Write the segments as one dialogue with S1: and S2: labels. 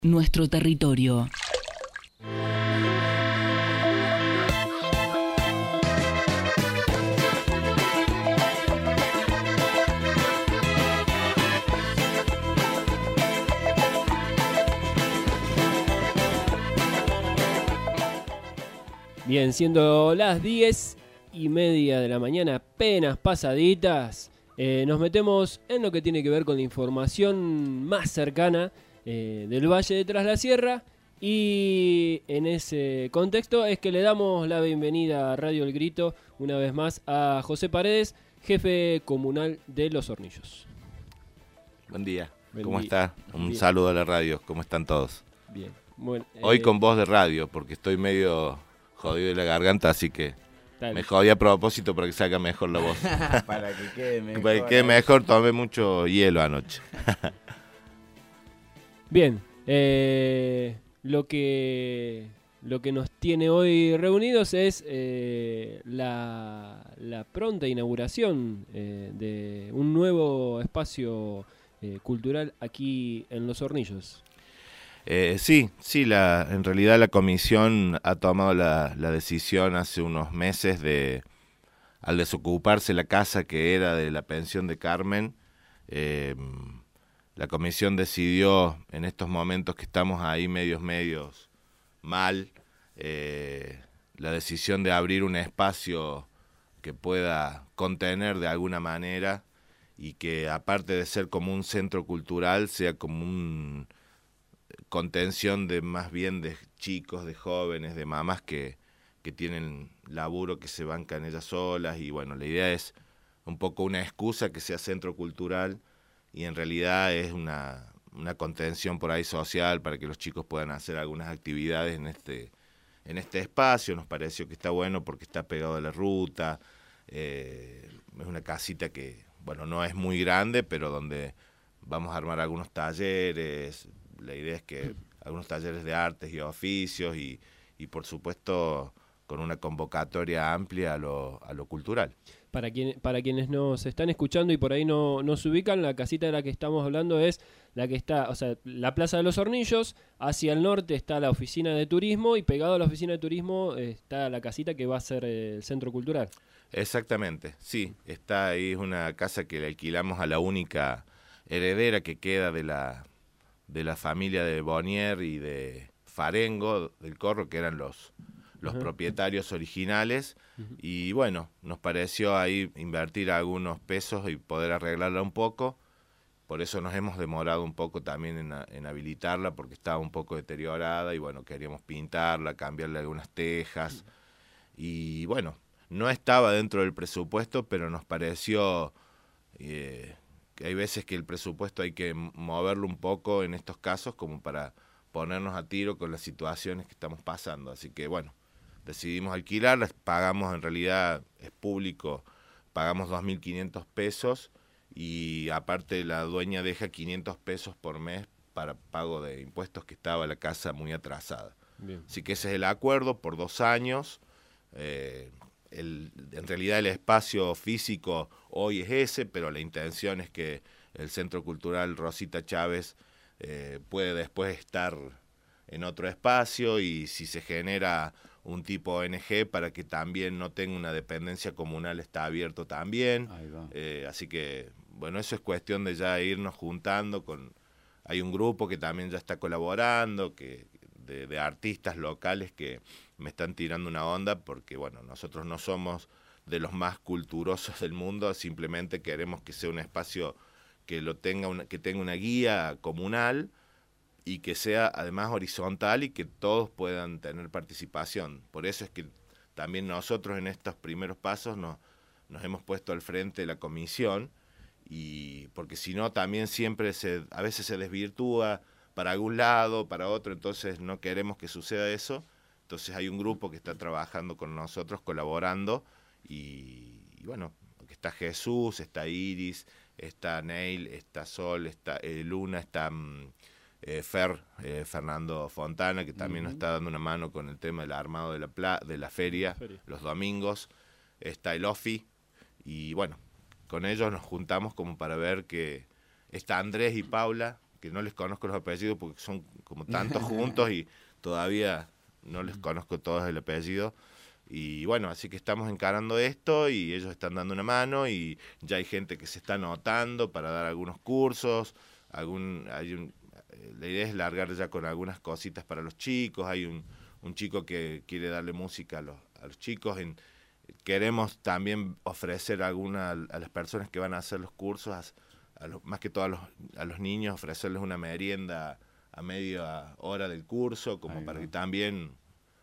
S1: Nuestro territorio.
S2: Bien, siendo las 10:30 de la mañana, apenas pasaditas, nos metemos en lo que tiene que ver con la información más cercana del Valle de Tras la Sierra, y en ese contexto es que le damos la bienvenida a Radio El Grito una vez más a José Paredes, jefe comunal de Los Hornillos.
S3: Buen día,
S2: Buen
S3: ¿cómo
S2: día.
S3: está? Un
S2: Bien.
S3: saludo a la radio, ¿cómo están todos?
S2: Bien. Bueno,
S3: Hoy con voz de radio, porque estoy medio jodido de la garganta, así que
S2: dale.
S3: me jodí a propósito para que salga mejor la voz.
S4: Para que quede mejor.
S3: Para que quede mejor, tomé mucho hielo anoche.
S2: Bien, lo que nos tiene hoy reunidos es la pronta inauguración de un nuevo espacio cultural aquí en Los Hornillos.
S3: Sí, en realidad la comisión ha tomado la decisión hace unos meses al desocuparse la casa que era de la pensión de Carmen, la comisión decidió en estos momentos que estamos ahí medios mal, la decisión de abrir un espacio que pueda contener de alguna manera y que aparte de ser como un centro cultural sea como un contención de más bien de chicos, de jóvenes, de mamás que tienen laburo, que se bancan ellas solas, y bueno, la idea es un poco una excusa que sea centro cultural y en realidad es una contención por ahí social para que los chicos puedan hacer algunas actividades en este espacio. Nos pareció que está bueno porque está pegado a la ruta, es una casita que, bueno, no es muy grande, pero donde vamos a armar algunos talleres. La idea es que algunos talleres de artes y oficios y por supuesto con una convocatoria amplia a lo cultural.
S2: Para quienes nos están escuchando y por ahí no se ubican, la casita de la que estamos hablando es la que está, o sea, la Plaza de los Hornillos. Hacia el norte está la oficina de turismo y pegado a la oficina de turismo está la casita que va a ser el centro cultural.
S3: Exactamente, sí, está ahí, es una casa que le alquilamos a la única heredera que queda de la familia de Bonier y de Farengo del Corro, que eran los propietarios originales. Y bueno, nos pareció ahí invertir algunos pesos y poder arreglarla un poco. Por eso nos hemos demorado un poco también en habilitarla, porque estaba un poco deteriorada y bueno, queríamos pintarla, cambiarle algunas tejas. Y bueno, no estaba dentro del presupuesto, pero nos pareció que hay veces que el presupuesto hay que moverlo un poco en estos casos como para ponernos a tiro con las situaciones que estamos pasando. Así que bueno, decidimos alquilarla, pagamos, en realidad es público, pagamos 2.500 pesos y aparte la dueña deja 500 pesos por mes para pago de impuestos, que estaba la casa muy atrasada. Bien. Así que ese es el acuerdo por 2 años. En realidad el espacio físico hoy es ese, pero la intención es que el Centro Cultural Rosita Chávez puede después estar en otro espacio, y si se genera un tipo ONG para que también no tenga una dependencia comunal, está abierto también. Así que bueno, eso es cuestión de ya irnos juntando hay un grupo que también ya está colaborando, de artistas locales que me están tirando una onda, porque bueno, nosotros no somos de los más culturosos del mundo, simplemente queremos que sea un espacio que tenga una guía comunal y que sea además horizontal y que todos puedan tener participación. Por eso es que también nosotros en estos primeros pasos nos hemos puesto al frente de la comisión, y porque si no también siempre a veces se desvirtúa para algún lado, para otro, entonces no queremos que suceda eso. Entonces hay un grupo que está trabajando con nosotros, colaborando, y bueno, está Jesús, está Iris, está Neil, está Sol, está Luna, está Fernando Fontana, que también nos está dando una mano con el tema del armado de la feria los domingos, está el Ofi, y bueno, con ellos nos juntamos como para ver que está Andrés y Paula, que no les conozco los apellidos porque son como tantos juntos y todavía no les conozco todos el apellido. Y bueno, así que estamos encarando esto y ellos están dando una mano y ya hay gente que se está anotando para dar algunos cursos, la idea es largar ya con algunas cositas para los chicos, hay un chico que quiere darle música a los chicos, queremos también ofrecer a las personas que van a hacer los cursos, más que todo a los niños, ofrecerles una merienda a media hora del curso, como para que también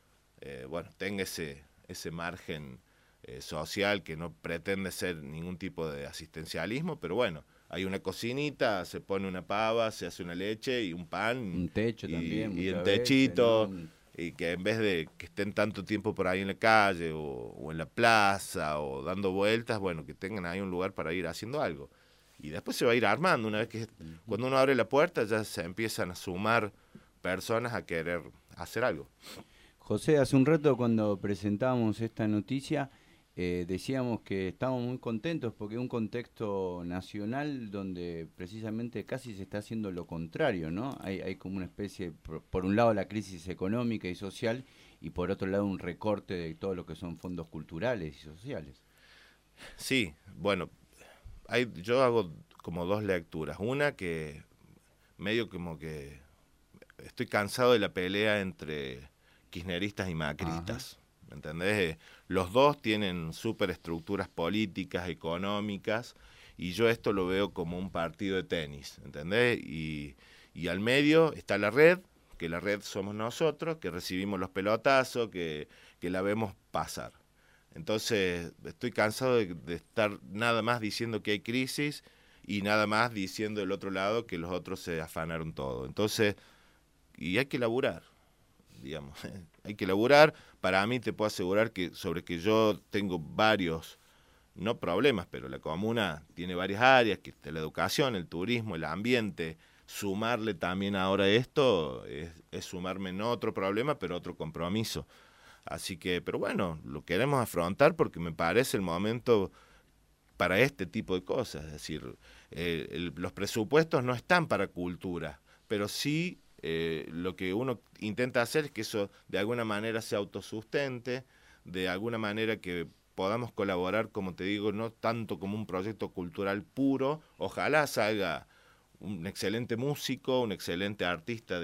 S3: tenga ese margen social que no pretende ser ningún tipo de asistencialismo, pero bueno, hay una cocinita, se pone una pava, se hace una leche y un pan.
S1: Un techo también.
S3: Y un techito,
S1: veces, ¿no?
S3: y que en vez de que estén tanto tiempo por ahí en la calle o en la plaza o dando vueltas, bueno, que tengan ahí un lugar para ir haciendo algo. Y después se va a ir armando, una vez que cuando uno abre la puerta ya se empiezan a sumar personas a querer hacer algo.
S1: José, hace un rato cuando presentábamos esta noticia, decíamos que estábamos muy contentos porque es un contexto nacional donde precisamente casi se está haciendo lo contrario, ¿no? Hay como una especie, por un lado la crisis económica y social, y por otro lado un recorte de todo lo que son fondos culturales y sociales.
S3: Sí, bueno, yo hago como dos lecturas. Una que medio como que estoy cansado de la pelea entre kirchneristas y macristas. Ajá. ¿Me entendés? Los dos tienen superestructuras políticas, económicas, y yo esto lo veo como un partido de tenis, ¿entendés? Y al medio está la red, que la red somos nosotros, que recibimos los pelotazos, que la vemos pasar. Entonces, estoy cansado de estar nada más diciendo que hay crisis y nada más diciendo del otro lado que los otros se afanaron todo. Entonces, y hay que laburar. Digamos, hay que laburar. Para mí te puedo asegurar que yo tengo varios, no problemas, pero la comuna tiene varias áreas, que la educación, el turismo, el ambiente. Sumarle también ahora esto es sumarme en otro problema, pero otro compromiso. Así que, pero bueno, lo queremos afrontar porque me parece el momento para este tipo de cosas. Es decir, los presupuestos no están para cultura, pero sí lo que uno intenta hacer es que eso de alguna manera se autosustente, de alguna manera que podamos colaborar, como te digo, no tanto como un proyecto cultural puro, ojalá salga un excelente músico, un excelente artista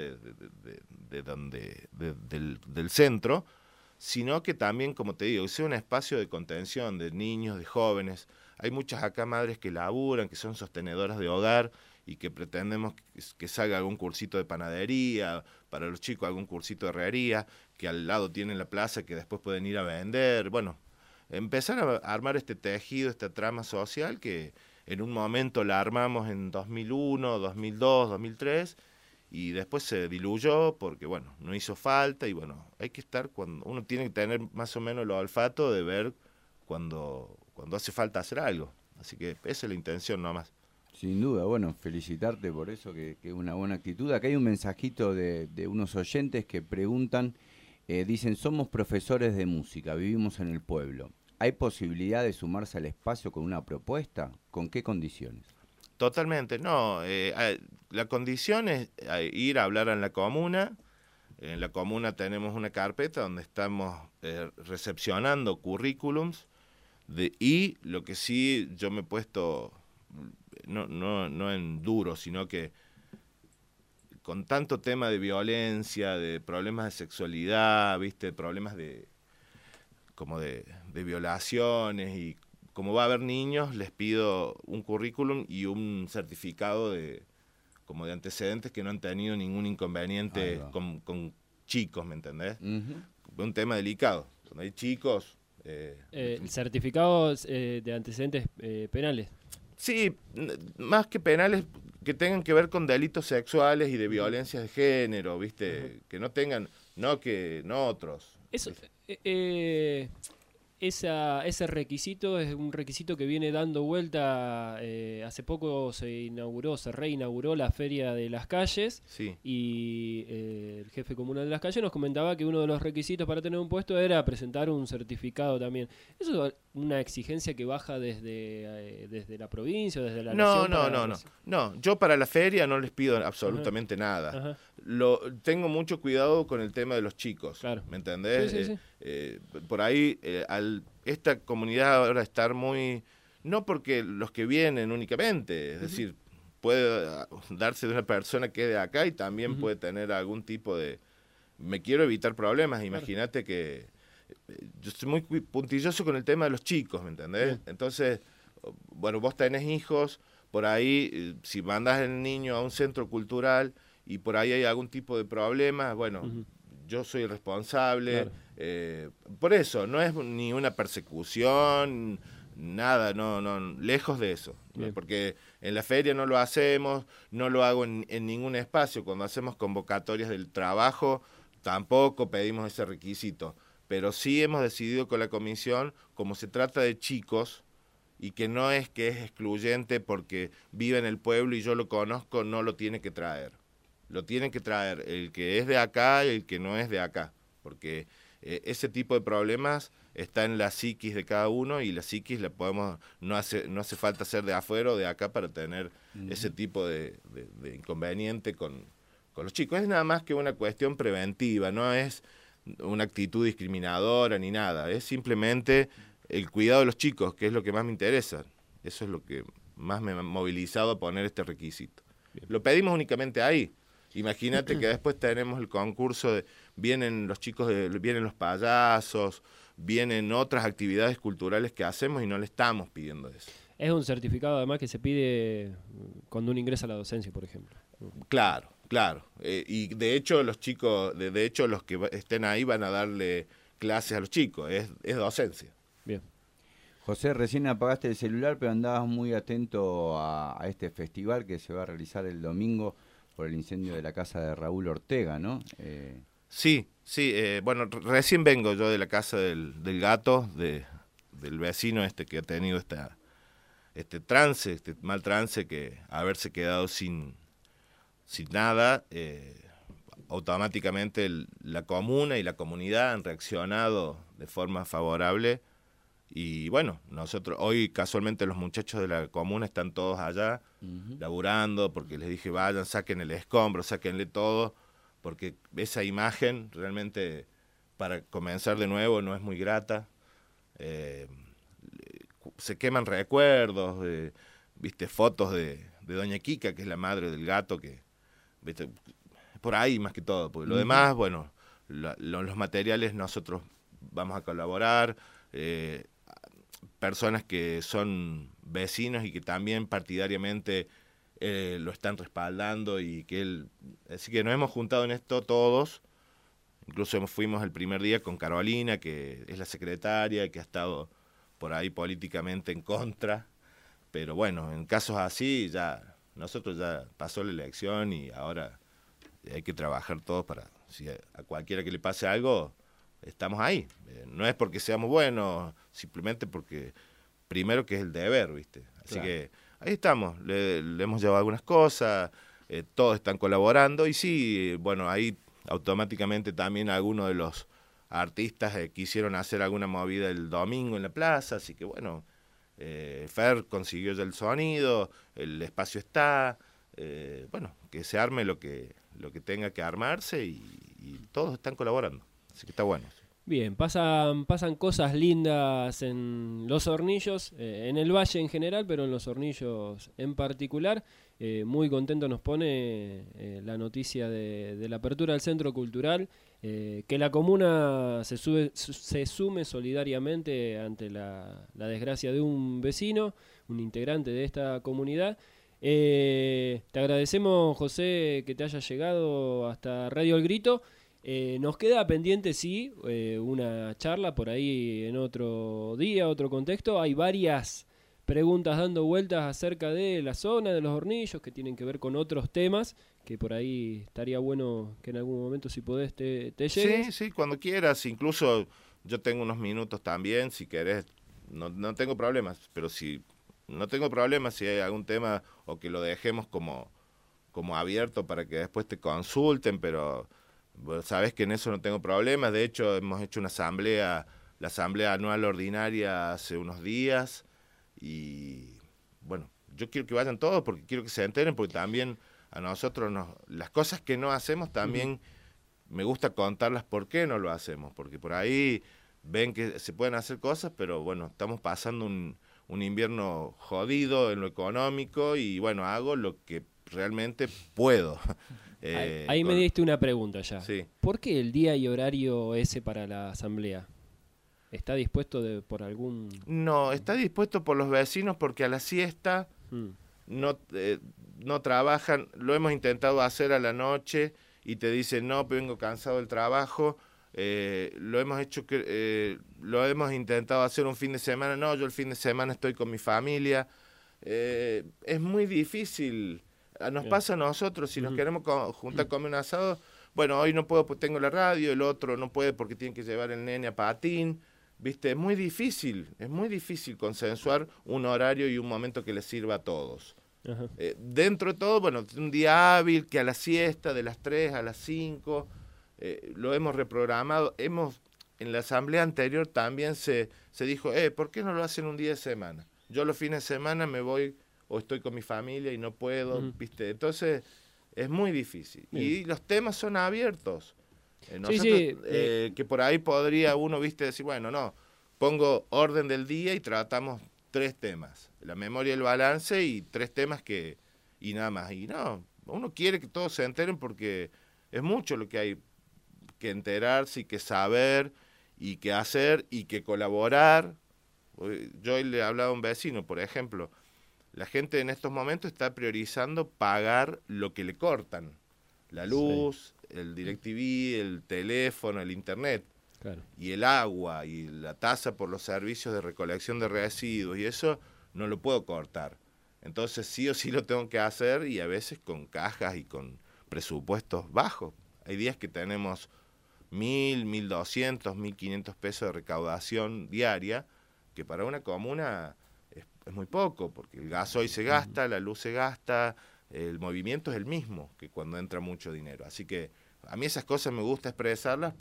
S3: del centro, sino que también, como te digo, que sea un espacio de contención de niños, de jóvenes. Hay muchas acá madres que laburan, que son sostenedoras de hogar, y que pretendemos que salga algún cursito de panadería, para los chicos algún cursito de herrería, que al lado tienen la plaza que después pueden ir a vender. Bueno, empezar a armar este tejido, esta trama social que en un momento la armamos en 2001, 2002, 2003, y después se diluyó porque, bueno, no hizo falta, y bueno, hay que estar cuando uno tiene que tener más o menos el olfato de ver cuando hace falta hacer algo. Así que esa es la intención nomás.
S1: Sin duda, bueno, felicitarte por eso, que es una buena actitud. Acá hay un mensajito de unos oyentes que preguntan, dicen, somos profesores de música, vivimos en el pueblo. ¿Hay posibilidad de sumarse al espacio con una propuesta? ¿Con qué condiciones?
S3: Totalmente, no. La condición es ir a hablar en la comuna. En la comuna tenemos una carpeta donde estamos recepcionando currículums y lo que sí yo me he puesto... No en duro, sino que con tanto tema de violencia, de problemas de sexualidad, viste, problemas de violaciones, y como va a haber niños, les pido un currículum y un certificado de antecedentes que no han tenido ningún inconveniente con chicos, ¿me entendés? Un tema delicado, donde hay chicos...
S2: el certificado de antecedentes penales.
S3: Sí, más que penales, que tengan que ver con delitos sexuales y de violencia de género, ¿viste? Que no tengan, no otros.
S2: Eso, ese requisito es un requisito que viene dando vuelta. Hace poco se reinauguró la Feria de las Calles.
S3: Sí.
S2: Y el jefe comunal de Las Calles, nos comentaba que uno de los requisitos para tener un puesto era presentar un certificado también. ¿Eso es una exigencia que baja desde la provincia o desde la nación?
S3: No, yo para la feria no les pido absolutamente nada.
S2: Ajá.
S3: Tengo mucho cuidado con el tema de los chicos,
S2: Claro.
S3: ¿me entendés?
S2: Sí.
S3: Por ahí, esta comunidad ahora estar muy... No porque los que vienen únicamente, es decir, puede darse de una persona que es de acá y también puede tener algún tipo de... Me quiero evitar problemas, imagínate que... Yo estoy muy puntilloso con el tema de los chicos, ¿me entendés?
S2: Bien.
S3: Entonces, bueno, vos tenés hijos, por ahí, si mandas el niño a un centro cultural y por ahí hay algún tipo de problema, bueno, yo soy el responsable.
S2: Claro.
S3: Por eso, no es ni una persecución... Nada, no, lejos de eso, ¿no? Porque en la feria no lo hacemos, no lo hago en ningún espacio. Cuando hacemos convocatorias del trabajo, tampoco pedimos ese requisito. Pero sí hemos decidido con la comisión, como se trata de chicos, y que no es que es excluyente porque vive en el pueblo y yo lo conozco, no lo tiene que traer. Lo tiene que traer el que es de acá y el que no es de acá, porque ese tipo de problemas está en la psiquis de cada uno y la psiquis la podemos, no hace falta ser de afuera o de acá para tener ese tipo de inconveniente con los chicos. Es nada más que una cuestión preventiva, no es una actitud discriminadora ni nada, es simplemente el cuidado de los chicos, que es lo que más me interesa. Eso es lo que más me ha movilizado a poner este requisito. Bien. Lo pedimos únicamente ahí. Imagínate que después tenemos el concurso, vienen los chicos, vienen los payasos, vienen otras actividades culturales que hacemos y no le estamos pidiendo eso.
S2: Es un certificado además que se pide cuando uno ingresa a la docencia, por ejemplo.
S3: Claro. Y de hecho los chicos, de hecho los que estén ahí van a darle clases a los chicos, es docencia.
S2: Bien.
S1: José, recién apagaste el celular, pero andabas muy atento a este festival que se va a realizar el domingo por el incendio de la casa de Raúl Ortega, ¿no?
S3: Sí, bueno, recién vengo yo de la casa del gato, del vecino que ha tenido este mal trance, que haberse quedado sin nada, automáticamente la comuna y la comunidad han reaccionado de forma favorable. Y bueno, nosotros hoy casualmente los muchachos de la comuna están todos allá laburando, porque les dije vayan, saquen el escombro, sáquenle todo, porque esa imagen realmente para comenzar de nuevo no es muy grata. Se queman recuerdos, viste, fotos de doña Kika, que es la madre del gato, que viste, por ahí más que todo, porque lo demás, bueno, los materiales nosotros vamos a colaborar, personas que son vecinos y que también partidariamente lo están respaldando y que así que nos hemos juntado en esto todos, incluso fuimos el primer día con Carolina, que es la secretaria, que ha estado por ahí políticamente en contra, pero bueno, en casos así nosotros ya pasó la elección y ahora hay que trabajar todos para, si a cualquiera que le pase algo, estamos ahí. No es porque seamos buenos, simplemente porque primero que es el deber, ¿viste? Así claro. Que ahí estamos, le hemos llevado algunas cosas, todos están colaborando y sí, bueno, ahí automáticamente también algunos de los artistas quisieron hacer alguna movida el domingo en la plaza, así que bueno, Fer consiguió ya el sonido, el espacio está, bueno, que se arme lo que tenga que armarse y todos están colaborando, así que está bueno.
S2: Bien, pasan cosas lindas en Los Hornillos, en el Valle en general, pero en Los Hornillos en particular. Muy contento nos pone la noticia de la apertura del Centro Cultural, que la comuna se sume solidariamente ante la desgracia de un vecino, un integrante de esta comunidad. Te agradecemos, José, que te haya llegado hasta Radio El Grito. Nos queda pendiente, sí, una charla por ahí en otro día, otro contexto. Hay varias preguntas dando vueltas acerca de la zona de Los Hornillos que tienen que ver con otros temas, que por ahí estaría bueno que en algún momento, si podés, te llegues.
S3: Sí, cuando quieras. Incluso yo tengo unos minutos también, si querés. No tengo problemas, pero no tengo problemas si hay algún tema o que lo dejemos como abierto para que después te consulten, pero Vos sabés que en eso no tengo problemas. De hecho, hemos hecho una asamblea, la asamblea anual ordinaria hace unos días. Y bueno, yo quiero que vayan todos porque quiero que se enteren, porque también a nosotros las cosas que no hacemos también me gusta contarlas por qué no lo hacemos. Porque por ahí ven que se pueden hacer cosas, pero bueno, estamos pasando un invierno jodido en lo económico y bueno, hago lo que realmente puedo.
S2: Ahí me diste una pregunta ya.
S3: Sí.
S2: ¿Por qué el día y horario ese para la asamblea? ¿Está dispuesto por algún...?
S3: No, está dispuesto por los vecinos porque a la siesta no trabajan. Lo hemos intentado hacer a la noche y te dicen, no, vengo cansado del trabajo. Lo hemos intentado hacer un fin de semana. No, yo el fin de semana estoy con mi familia. Es muy difícil. Nos pasa a nosotros, si nos queremos juntar a comer un asado, bueno, hoy no puedo porque tengo la radio, el otro no puede porque tiene que llevar el nene a patín, ¿viste? Es muy difícil consensuar un horario y un momento que les sirva a todos. Dentro de todo, bueno, un día hábil, que a la siesta, de las 3 a las 5, lo hemos reprogramado. En la asamblea anterior también se dijo, ¿por qué no lo hacen un día de semana? Yo los fines de semana me voy o estoy con mi familia y no puedo, ¿viste? Entonces, es muy difícil. Y los temas son abiertos. Que por ahí podría uno, ¿viste? Decir, bueno, no, pongo orden del día y tratamos 3 temas. La memoria y el balance y 3 temas y nada más. Y no, uno quiere que todos se enteren porque es mucho lo que hay que enterarse y que saber y que hacer y que colaborar. Yo hoy le hablaba a un vecino, por ejemplo, la gente en estos momentos está priorizando pagar lo que le cortan. La luz, el DirecTV, el teléfono, el internet, y el agua, y la tasa por los servicios de recolección de residuos, y eso no lo puedo cortar. Entonces sí o sí lo tengo que hacer, y a veces con cajas y con presupuestos bajos. Hay días que tenemos 1.000, 1.200, 1.500 pesos de recaudación diaria, que para una comuna es muy poco, porque el gas hoy se gasta, la luz se gasta, el movimiento es el mismo que cuando entra mucho dinero. Así que a mí esas cosas me gusta expresarlas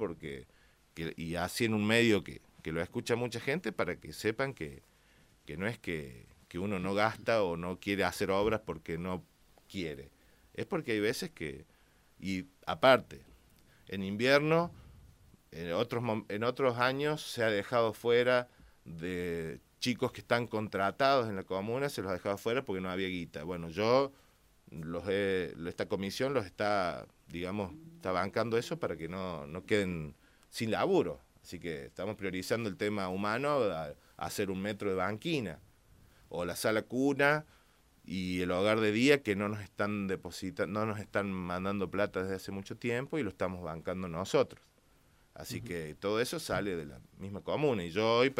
S3: y así en un medio que lo escucha mucha gente, para que sepan que no es que uno no gasta o no quiere hacer obras porque no quiere. Es porque hay veces y aparte, en invierno, en otros años se ha dejado fuera de chicos que están contratados en la comuna, se los ha dejado fuera porque no había guita. Bueno, esta comisión está bancando eso para que no queden sin laburo. Así que estamos priorizando el tema humano, a hacer un metro de banquina, o la sala cuna y el hogar de día, que no nos están mandando plata desde hace mucho tiempo y lo estamos bancando nosotros. Así que todo eso sale de la misma comuna, y yo hoy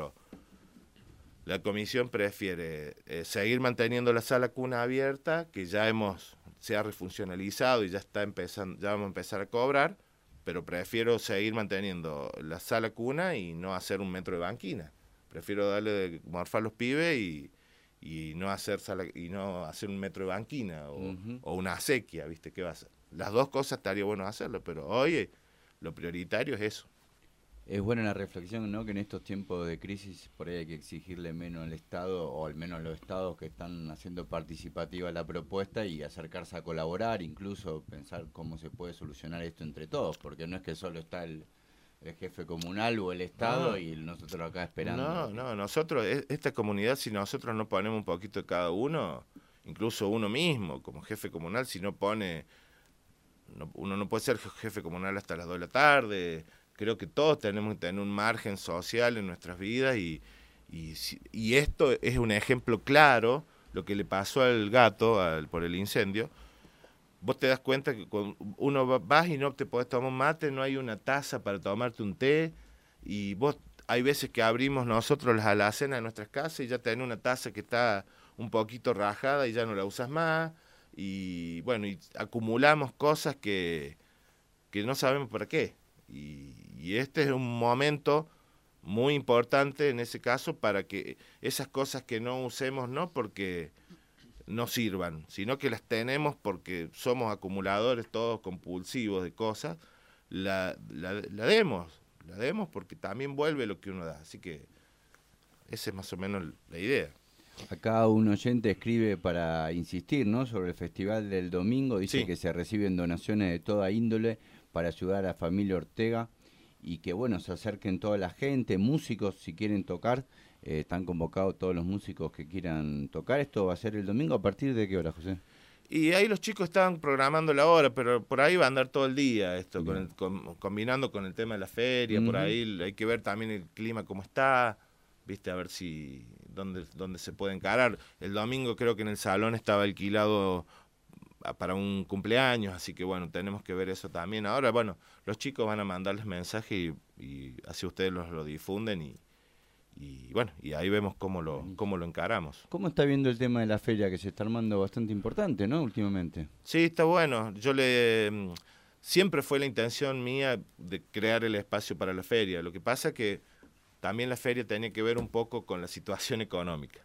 S3: la comisión prefiere seguir manteniendo la sala cuna abierta, que se ha refuncionalizado y ya vamos a empezar a cobrar, pero prefiero seguir manteniendo la sala cuna y no hacer un metro de banquina. Prefiero darle de morfar a los pibes y no hacer un metro de banquina o una acequia, ¿viste? ¿Qué va a hacer? Las dos cosas estaría bueno hacerlo, pero hoy lo prioritario es eso.
S1: Es buena la reflexión, ¿no? Que en estos tiempos de crisis por ahí hay que exigirle menos al Estado, o al menos los estados que están haciendo participativa la propuesta, y acercarse a colaborar, incluso pensar cómo se puede solucionar esto entre todos, porque no es que solo está el jefe comunal o el Estado y nosotros acá esperando.
S3: No, nosotros, esta comunidad, si nosotros no ponemos un poquito de cada uno, incluso uno mismo como jefe comunal, si no pone, uno no puede ser jefe comunal hasta las 2 de la tarde. Creo que todos tenemos que tener un margen social en nuestras vidas y esto es un ejemplo claro, lo que le pasó al gato por el incendio. Vos te das cuenta que cuando uno vas y no te podés tomar un mate, no hay una taza para tomarte un té, y hay veces que abrimos nosotros las alacenas de nuestras casas y ya tenés una taza que está un poquito rajada y ya no la usas más, y bueno, y acumulamos cosas que no sabemos para qué. Y este es un momento muy importante en ese caso para que esas cosas que no usemos, no porque no sirvan, sino que las tenemos porque somos acumuladores todos compulsivos de cosas, la demos porque también vuelve lo que uno da. Así que esa es más o menos la idea.
S1: Acá un oyente escribe para insistir, ¿no?, sobre el festival del domingo. Dice que se reciben donaciones de toda índole para ayudar a familia Ortega y que, bueno, se acerquen toda la gente, músicos, si quieren tocar. Están convocados todos los músicos que quieran tocar. ¿Esto va a ser el domingo a partir de qué hora, José?
S3: Y ahí los chicos están programando la hora, pero por ahí va a andar todo el día esto, combinando con el tema de la feria. Por ahí hay que ver también el clima cómo está, viste, a ver si dónde se puede encarar. El domingo creo que en el salón estaba alquilado para un cumpleaños, así que bueno, tenemos que ver eso también. Ahora, bueno, los chicos van a mandarles mensajes y así ustedes lo difunden y bueno, y ahí vemos cómo lo encaramos.
S1: ¿Cómo está viendo el tema de la feria, que se está armando bastante importante, ¿no?, últimamente?
S3: Sí, está bueno. Siempre fue la intención mía de crear el espacio para la feria. Lo que pasa que también la feria tenía que ver un poco con la situación económica.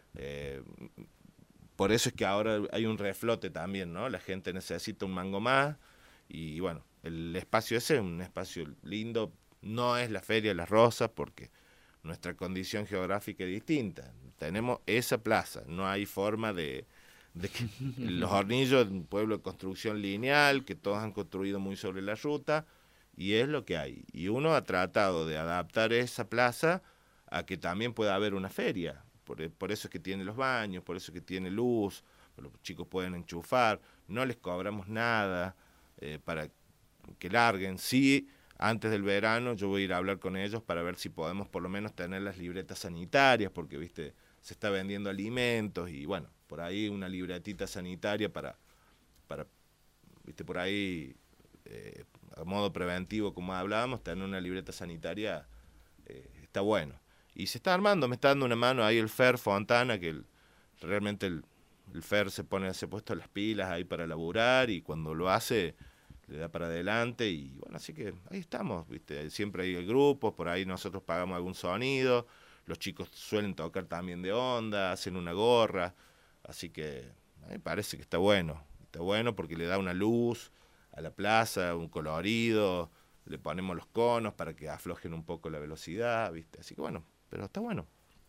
S3: Por eso es que ahora hay un reflote también, ¿no? La gente necesita un mango más y bueno, el espacio ese es un espacio lindo. No es la Feria de las Rosas porque nuestra condición geográfica es distinta. Tenemos esa plaza, no hay forma de que Los Hornillos es un pueblo de construcción lineal, que todos han construido muy sobre la ruta, y es lo que hay. Y uno ha tratado de adaptar esa plaza a que también pueda haber una feria. Por eso es que tiene los baños, por eso es que tiene luz, los chicos pueden enchufar, no les cobramos nada para que larguen. Sí, antes del verano yo voy a ir a hablar con ellos para ver si podemos por lo menos tener las libretas sanitarias, porque viste, se está vendiendo alimentos y bueno, por ahí una libretita sanitaria para viste, por ahí a modo preventivo, como hablábamos, tener una libreta sanitaria está bueno. Y se está armando, me está dando una mano ahí el Fer Fontana, que realmente el Fer se ha puesto las pilas ahí para laburar y cuando lo hace le da para adelante y bueno, así que ahí estamos, ¿viste? Siempre hay grupos, por ahí nosotros pagamos algún sonido, los chicos suelen tocar también de onda, hacen una gorra, así que a mí me parece que está bueno porque le da una luz a la plaza, un colorido, le ponemos los conos para que aflojen un poco la velocidad, ¿viste? Así que bueno, pero está bueno.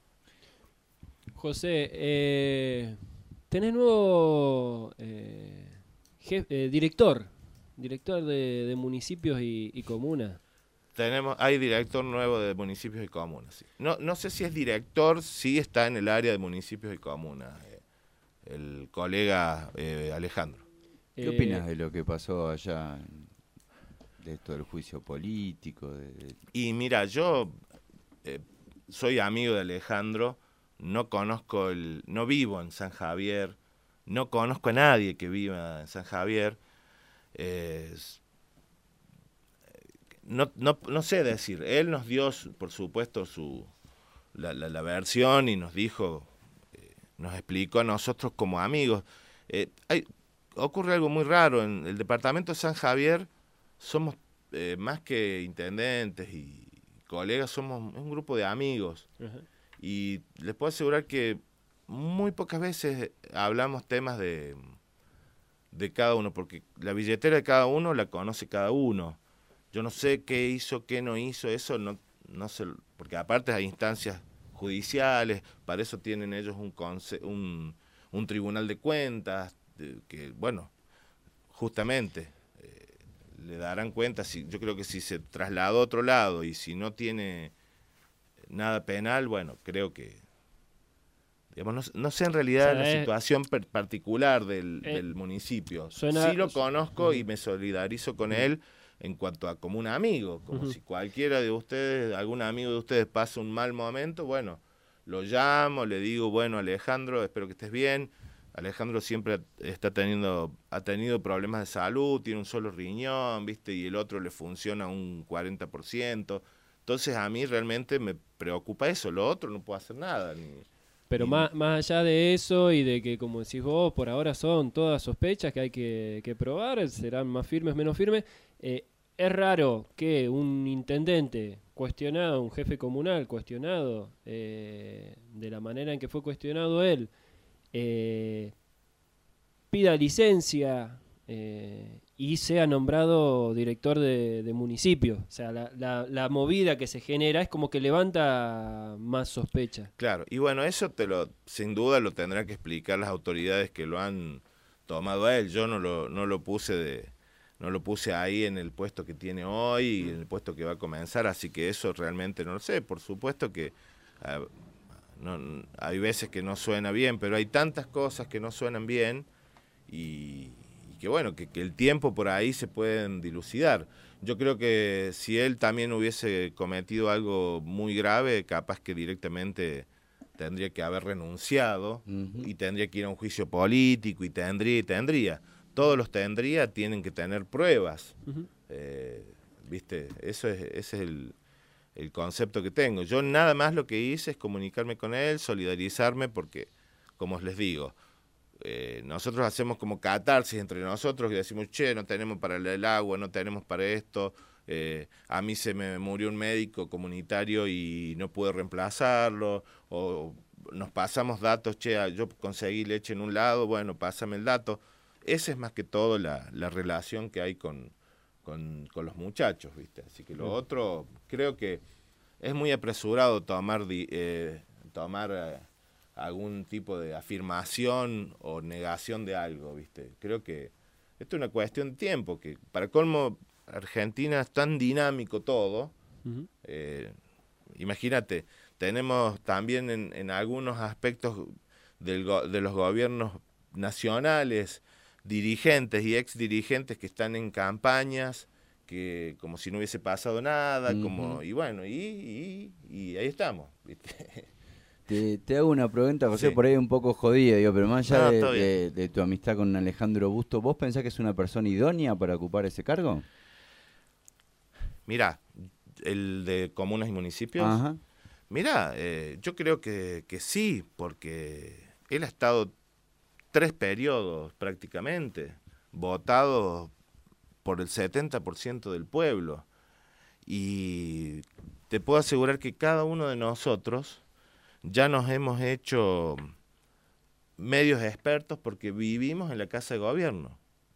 S2: José, tenés nuevo director de municipios y comunas.
S3: Hay director nuevo de municipios y comunas. Sí. No sé si es director, sí está en el área de municipios y comunas, el colega Alejandro.
S1: ¿Qué opinas de lo que pasó allá, de esto del juicio político?
S3: Y mira, yo soy amigo de Alejandro, no vivo en San Javier, no conozco a nadie que viva en San Javier. No sé decir, él nos dio, por supuesto, la versión y nos dijo, nos explicó a nosotros como amigos. Ocurre algo muy raro, en el departamento de San Javier somos más que intendentes y colegas, somos un grupo de amigos. Uh-huh. Y les puedo asegurar que muy pocas veces hablamos temas de cada uno, porque la billetera de cada uno la conoce cada uno. Yo no sé qué hizo, qué no hizo, eso no sé, porque aparte hay instancias judiciales, para eso tienen ellos un tribunal de cuentas, que bueno, justamente le darán cuenta, yo creo que si se trasladó a otro lado y si no tiene nada penal, bueno, creo que digamos, no sé en realidad la situación particular del municipio. Sí lo conozco y me solidarizo con él en cuanto a como un amigo, como si cualquiera de ustedes, algún amigo de ustedes pasa un mal momento, bueno, lo llamo, le digo, bueno, Alejandro, espero que estés bien. Alejandro siempre ha tenido problemas de salud, tiene un solo riñón, ¿viste? Y el otro le funciona un 40%. Entonces a mí realmente me preocupa eso, lo otro no puedo hacer nada.
S2: Pero más allá de eso y de que, como decís vos, por ahora son todas sospechas que hay que probar, serán más firmes, menos firmes, es raro que un intendente cuestionado, un jefe comunal cuestionado, de la manera en que fue cuestionado él, pida licencia y sea nombrado director de municipio. O sea, la movida que se genera es como que levanta más sospecha.
S3: Claro, y bueno, eso sin duda lo tendrán que explicar las autoridades que lo han tomado a él. Yo no lo puse ahí en el puesto que tiene hoy y en el puesto que va a comenzar, así que eso realmente no lo sé. Por supuesto que hay veces que no suena bien, pero hay tantas cosas que no suenan bien y que bueno, que el tiempo por ahí se pueden dilucidar. Yo creo que si él también hubiese cometido algo muy grave, capaz que directamente tendría que haber renunciado y tendría que ir a un juicio político y tendría. Todos los tienen que tener pruebas. ¿Viste? Ese es el concepto que tengo. Yo nada más lo que hice es comunicarme con él, solidarizarme, porque, como les digo, nosotros hacemos como catarsis entre nosotros y decimos, che, no tenemos para el agua, no tenemos para esto, a mí se me murió un médico comunitario y no pude reemplazarlo, o nos pasamos datos, che, yo conseguí leche en un lado, bueno, pásame el dato. Esa es más que todo la relación que hay con los muchachos, ¿viste? Así que lo otro, creo que es muy apresurado tomar algún tipo de afirmación o negación de algo, ¿viste? Creo que esto es una cuestión de tiempo, que para colmo Argentina es tan dinámico todo. Imagínate, tenemos también en algunos aspectos de los gobiernos nacionales, dirigentes y exdirigentes que están en campañas, que como si no hubiese pasado nada, y bueno, y ahí estamos, ¿viste?
S1: Te hago una pregunta, José,
S3: Sí.
S1: por ahí un poco jodida, pero más allá
S3: No,
S1: de tu amistad con Alejandro Busto, ¿vos pensás que es una persona idónea para ocupar ese cargo?
S3: Mirá, el de comunas y municipios,
S1: Ajá.
S3: mirá, yo creo que sí, porque él ha estado 3 periodos prácticamente, votado por el 70% del pueblo, y te puedo asegurar que cada uno de nosotros ya nos hemos hecho medios expertos porque vivimos en la casa de gobierno.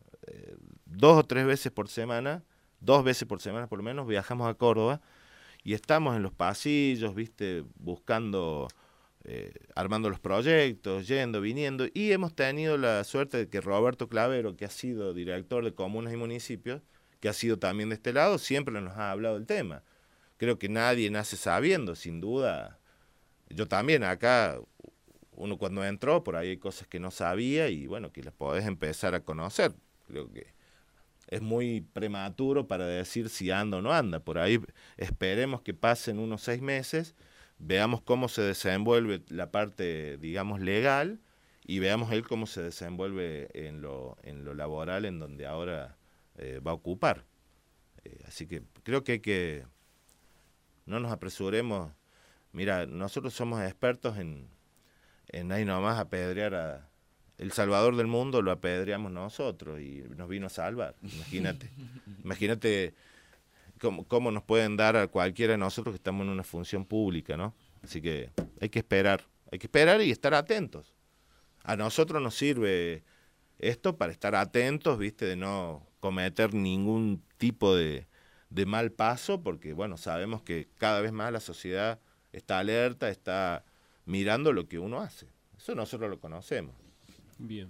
S3: 2 o 3 veces por semana, 2 veces por semana por lo menos, viajamos a Córdoba y estamos en los pasillos, ¿viste? Buscando, armando los proyectos, yendo, viniendo, y hemos tenido la suerte de que Roberto Clavero, que ha sido director de comunas y municipios, que ha sido también de este lado, siempre nos ha hablado del tema. Creo que nadie nace sabiendo, sin duda. Yo también acá, uno cuando entró, por ahí hay cosas que no sabía y bueno, que las podés empezar a conocer. Creo que es muy prematuro para decir si anda o no anda. Por ahí esperemos que pasen unos 6 meses, veamos cómo se desenvuelve la parte, digamos, legal y veamos él cómo se desenvuelve en lo laboral en donde ahora va a ocupar. Así que creo que no nos apresuremos. Mira, nosotros somos expertos en ahí nomás apedrear a El Salvador del mundo, lo apedreamos nosotros y nos vino a salvar. Imagínate cómo nos pueden dar a cualquiera de nosotros que estamos en una función pública, ¿no? Así que hay que esperar y estar atentos. A nosotros nos sirve esto para estar atentos, ¿viste? De no cometer ningún tipo de mal paso, porque bueno, sabemos que cada vez más la sociedad está alerta, está mirando lo que uno hace. Eso nosotros lo conocemos.
S2: Bien.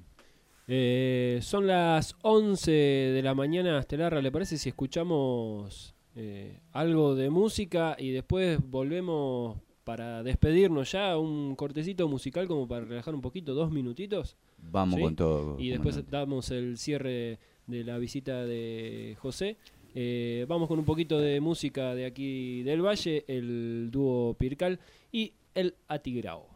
S2: Son las 11 de la mañana, Estelarra, ¿le parece si escuchamos algo de música y después volvemos para despedirnos ya? Un cortecito musical como para relajar un poquito, 2 minutitos.
S1: Vamos, ¿sí? Con todo.
S2: Y después
S1: comandante.
S2: damos el cierre de la visita de José. Vamos con un poquito de música de aquí del Valle, el dúo Pircal y el Atigrao.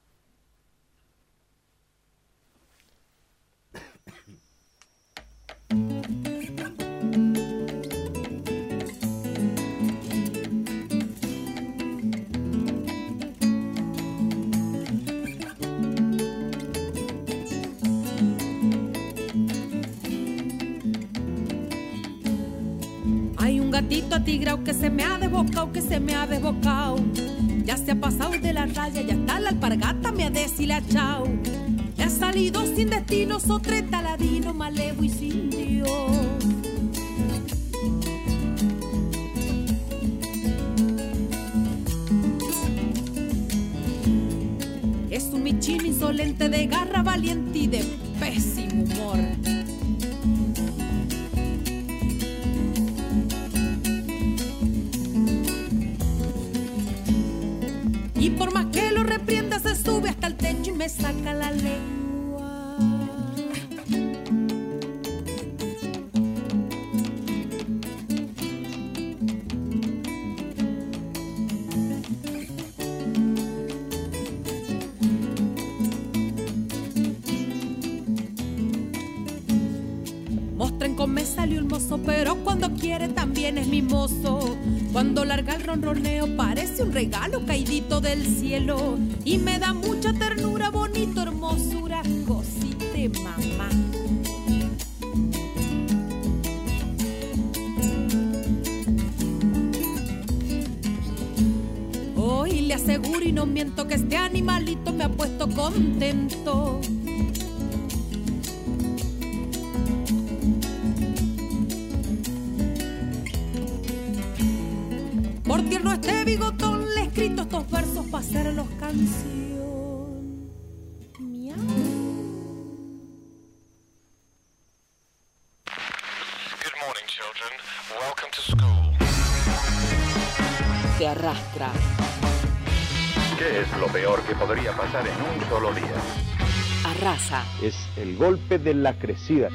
S4: Hay un gatito atigrao que se me ha desbocado, ya se ha pasado de la raya, ya está la alpargata me ha deshilachado. He salido sin destino, sotreta ladino, malevo y sin Dios. chino insolente, de garra valiente y de pésimo humor. Y por más que lo reprienda se sube hasta el techo y me saca la lengua. Mostrenco me salió el mozo, pero cuando quiere también es mimoso. Cuando larga el ronroneo parece un regalo caidito del cielo. Y me da mucha ternura, bonito, hermosura, cosita de mamá. Hoy le aseguro y no miento que este animalito me ha puesto contento. Por tierno este bigotón le he escrito estos versos para hacerlos canción. Miau.
S5: Good morning, children. Welcome to school.
S6: Te arrastra.
S7: ¿Qué es lo peor que podría pasar en un solo día?
S6: Arrasa.
S8: Es el golpe de la crecida.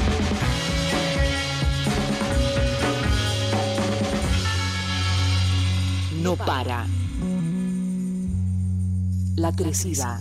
S6: No para. La crecida.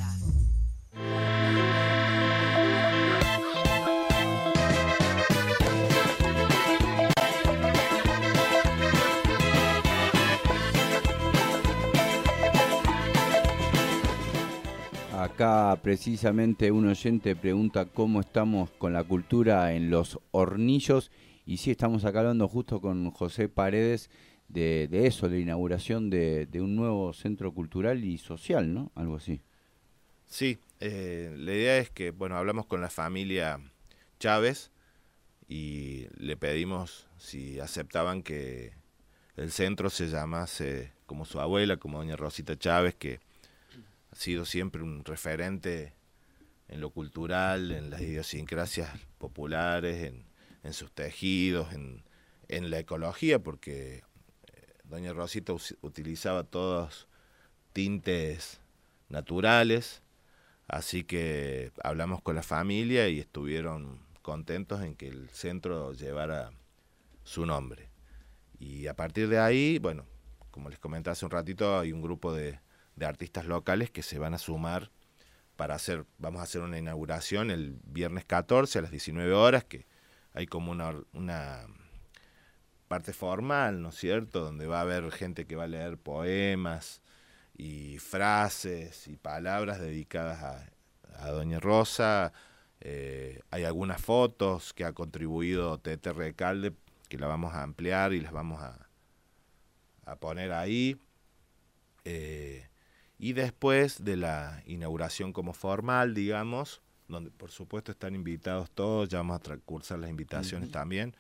S1: Acá precisamente un oyente pregunta cómo estamos con la cultura en Los Hornillos, y sí, estamos acá hablando justo con José Paredes de eso, de la inauguración de un nuevo centro cultural y social, ¿no? Algo así.
S3: Sí, la idea es que, bueno, hablamos con la familia Chávez y le pedimos si aceptaban que el centro se llamase como su abuela, como doña Rosita Chávez, que ha sido siempre un referente en lo cultural, en las idiosincrasias populares, en sus tejidos, en la ecología, porque doña Rosita utilizaba todos tintes naturales, así que hablamos con la familia y estuvieron contentos en que el centro llevara su nombre. Y a partir de ahí, bueno, como les comenté hace un ratito, hay un grupo de artistas locales que se van a sumar para vamos a hacer una inauguración el viernes 14 a las 19 horas, que hay como una parte formal, ¿no es cierto?, donde va a haber gente que va a leer poemas y frases y palabras dedicadas a doña Rosa. Hay algunas fotos que ha contribuido Tete Recalde, que la vamos a ampliar y las vamos a poner ahí. Y después de la inauguración como formal, digamos, donde por supuesto están invitados todos, ya vamos a cursar las invitaciones también.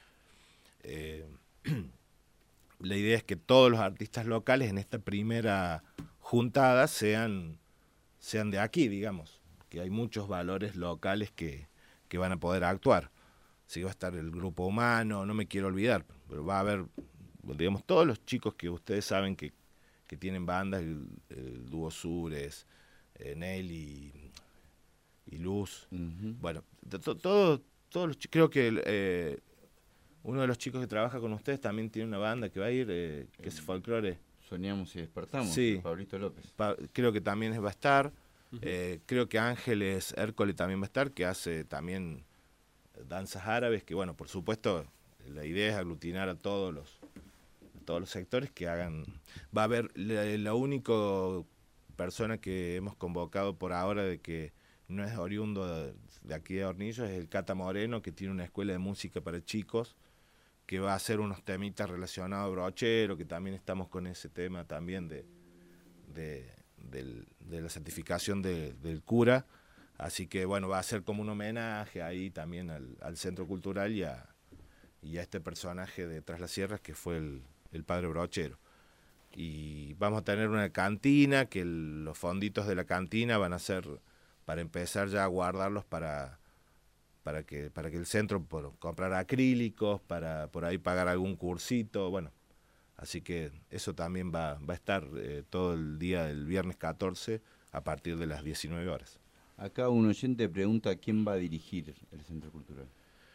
S3: La idea es que todos los artistas locales en esta primera juntada sean de aquí, digamos, que hay muchos valores locales que van a poder actuar. Sí, va a estar el Grupo Humano, no me quiero olvidar, pero va a haber, digamos, todos los chicos que ustedes saben que tienen bandas, el Dúo Sures, Nelly y Luz. Bueno, todos los chicos, creo que uno de los chicos que trabaja con ustedes también tiene una banda que va a ir, que es Folklore.
S1: Soñamos y despertamos,
S3: sí.
S1: Pablito López.
S3: Creo que también va a estar. Creo que Ángeles Hércole también va a estar, que hace también danzas árabes, que bueno, por supuesto, la idea es aglutinar a todos los sectores que hagan. Va a haber la única persona que hemos convocado por ahora de que no es oriundo de aquí de Hornillos, es el Cata Moreno, que tiene una escuela de música para chicos, que va a hacer unos temitas relacionados a brochero, que también estamos con ese tema también de la certificación del cura. Así que bueno, va a ser como un homenaje ahí también al Centro Cultural y a este personaje de Tras las Sierras, que fue el padre brochero. Y vamos a tener una cantina, que los fonditos de la cantina van a ser empezar ya a guardarlos para que el centro comprar acrílicos, para por ahí pagar algún cursito, bueno, así que eso también va a estar todo el día del viernes 14 a partir de las 19 horas.
S1: Acá un oyente pregunta quién va a dirigir el Centro Cultural.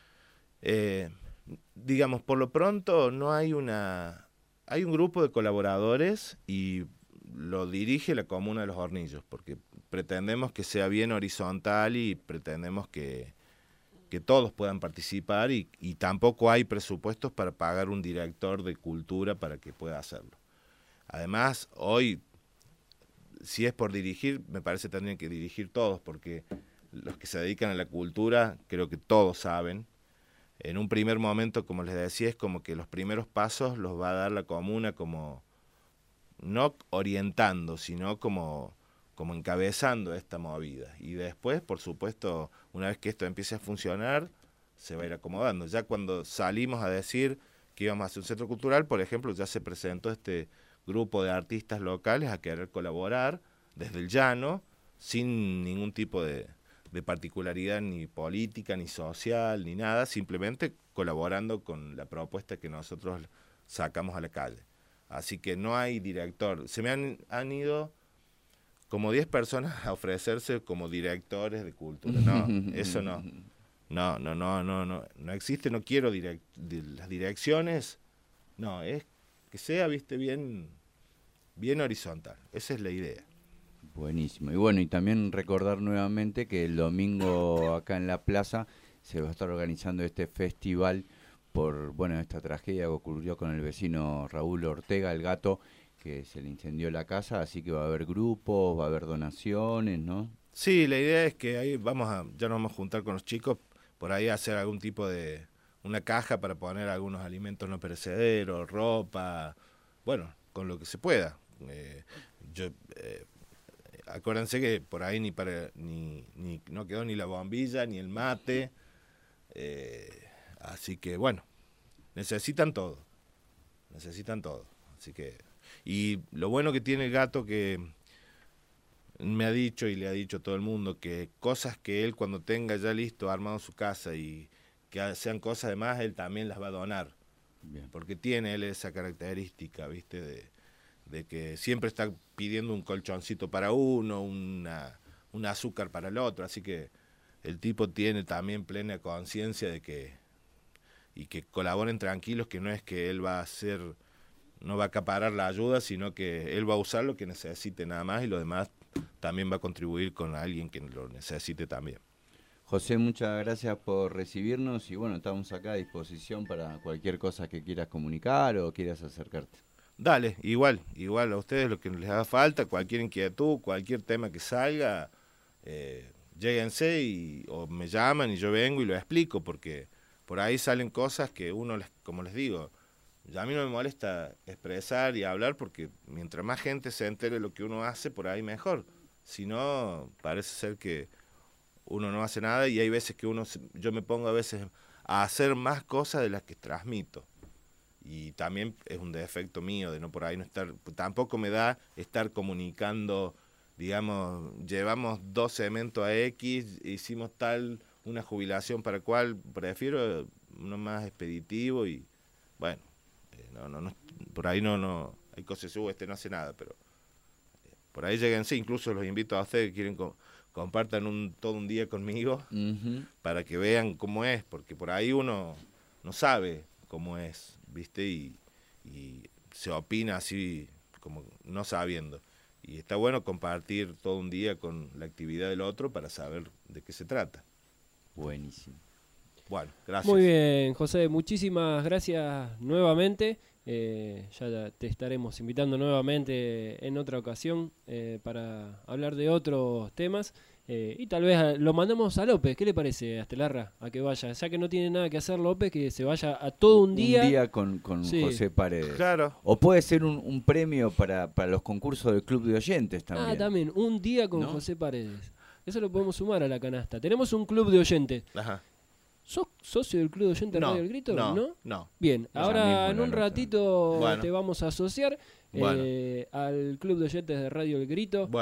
S3: Digamos, por lo pronto no hay hay un grupo de colaboradores y lo dirige la Comuna de Los Hornillos, porque pretendemos que sea bien horizontal y pretendemos que todos puedan participar y tampoco hay presupuestos para pagar un director de cultura para que pueda hacerlo. Además, hoy, si es por dirigir, me parece que tendrían que dirigir todos, porque los que se dedican a la cultura, creo que todos saben. En un primer momento, como les decía, es como que los primeros pasos los va a dar la comuna como, no orientando, sino como encabezando esta movida. Y después, por supuesto, una vez que esto empiece a funcionar, se va a ir acomodando. Ya cuando salimos a decir que íbamos a hacer un centro cultural, por ejemplo, ya se presentó este grupo de artistas locales a querer colaborar desde el llano, sin ningún tipo de particularidad ni política, ni social, ni nada, simplemente colaborando con la propuesta que nosotros sacamos a la calle. Así que no hay director. Se me han ido como 10 personas a ofrecerse como directores de cultura. No, eso no. No existe, no quiero las direcciones. No, es que sea, viste, bien horizontal. Esa es la idea.
S1: Buenísimo. Y bueno, y también recordar nuevamente que el domingo acá en la plaza se va a estar organizando este festival por, bueno, esta tragedia que ocurrió con el vecino Raúl Ortega, el gato, que se le incendió la casa, así que va a haber grupos, va a haber donaciones, ¿no?
S3: Sí, la idea es que ahí ya nos vamos a juntar con los chicos, por ahí a hacer algún tipo de, una caja para poner algunos alimentos no perecederos, ropa, bueno, con lo que se pueda. Acuérdense que por ahí ni no quedó ni la bombilla, ni el mate, así que bueno, necesitan todo, así que, y lo bueno que tiene el gato que me ha dicho y le ha dicho a todo el mundo que cosas que él cuando tenga ya listo, armado su casa y que sean cosas de más, él también las va a donar. Bien. Porque tiene él esa característica, ¿viste? De que siempre está pidiendo un colchoncito para uno, un azúcar para el otro, así que el tipo tiene también plena conciencia de que colaboren tranquilos, que no es que él no va a acaparar la ayuda, sino que él va a usar lo que necesite nada más y lo demás también va a contribuir con alguien que lo necesite también.
S1: José, muchas gracias por recibirnos y bueno, estamos acá a disposición para cualquier cosa que quieras comunicar o quieras acercarte.
S3: Dale, igual a ustedes lo que les haga falta, cualquier inquietud, cualquier tema que salga, lléguense o me llaman y yo vengo y lo explico, porque por ahí salen cosas que uno, como les digo, a mí no me molesta expresar y hablar, porque mientras más gente se entere de lo que uno hace, por ahí mejor. Si no, parece ser que uno no hace nada y hay veces que yo me pongo a veces a hacer más cosas de las que transmito. Y también es un defecto mío de no por ahí no estar, tampoco me da estar comunicando, digamos, llevamos 2 cementos a X, hicimos una jubilación para cual, prefiero uno más expeditivo y bueno, no por ahí no hay cosas, no hace nada, pero por ahí lléguense, incluso los invito a ustedes que quieren compartan todo un día conmigo, para que vean cómo es, porque por ahí uno no sabe cómo es, ¿viste? Y se opina así como no sabiendo. Y está bueno compartir todo un día con la actividad del otro para saber de qué se trata.
S1: Buenísimo.
S3: Bueno, gracias.
S2: Muy bien, José, muchísimas gracias nuevamente. Ya te estaremos invitando nuevamente en otra ocasión para hablar de otros temas. Y tal vez lo mandamos a López. ¿Qué le parece, Astelarra? A que vaya, ya que no tiene nada que hacer López, que se vaya a todo un día.
S1: Un día con
S2: sí.
S1: José Paredes.
S3: Claro.
S1: O puede ser un premio para los concursos del Club de Oyentes también.
S2: También, un día con José Paredes. Eso lo podemos sumar a la canasta. Tenemos un Club de Oyentes.
S3: Ajá.
S2: ¿Sos socio del Club de Oyentes Radio El Grito?
S3: No.
S2: Bien, ahora en un ratito
S3: bueno.
S2: te vamos a asociar al Club de Oyentes de Radio El Grito.
S3: Bueno.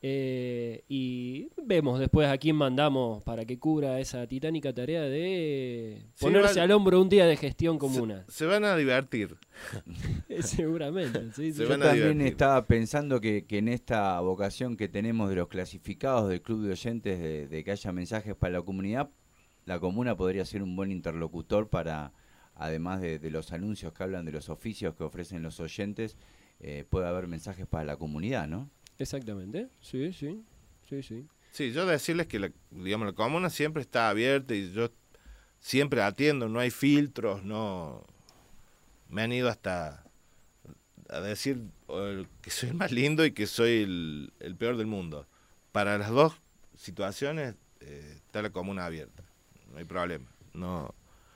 S2: Y vemos después a quién mandamos para que cubra esa titánica tarea de ponerse al hombro un día de gestión comuna.
S3: Se van a divertir.
S2: Seguramente. Sí,
S1: Yo también estaba pensando que en esta vocación que tenemos de los clasificados del Club de Oyentes, de que haya mensajes para la comunidad, la comuna podría ser un buen interlocutor para, además de los anuncios que hablan de los oficios que ofrecen los oyentes, puede haber mensajes para la comunidad, ¿no?
S2: Exactamente, sí.
S3: Sí, yo decirles que la comuna siempre está abierta y yo siempre atiendo, no hay filtros, no. Me han ido hasta a decir que soy el más lindo y que soy el peor del mundo. Para las dos situaciones está la comuna abierta, no hay problema. No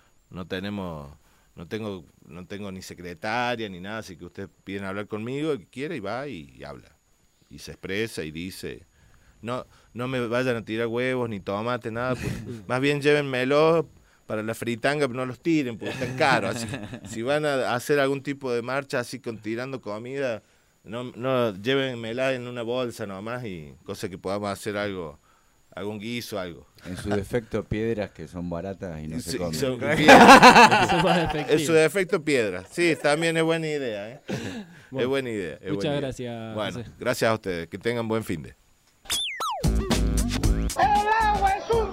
S3: tengo ni secretaria ni nada, así que ustedes piden hablar conmigo, el que quiera y va y habla. Y se expresa y dice, no me vayan a tirar huevos ni tomate, nada, pues, más bien llévenmelo para la fritanga, pero no los tiren, porque están caros. Así, si van a hacer algún tipo de marcha así con tirando comida, no llévenmela en una bolsa nomás, y cosa que podamos hacer algún guiso, algo.
S1: En su defecto piedras que son baratas y no se comen.
S3: En su defecto piedras, sí, también es buena idea, ¿eh? Bueno, es buena idea.
S2: Muchas gracias.
S3: Bueno, gracias a ustedes, que tengan buen fin de.
S9: El agua es un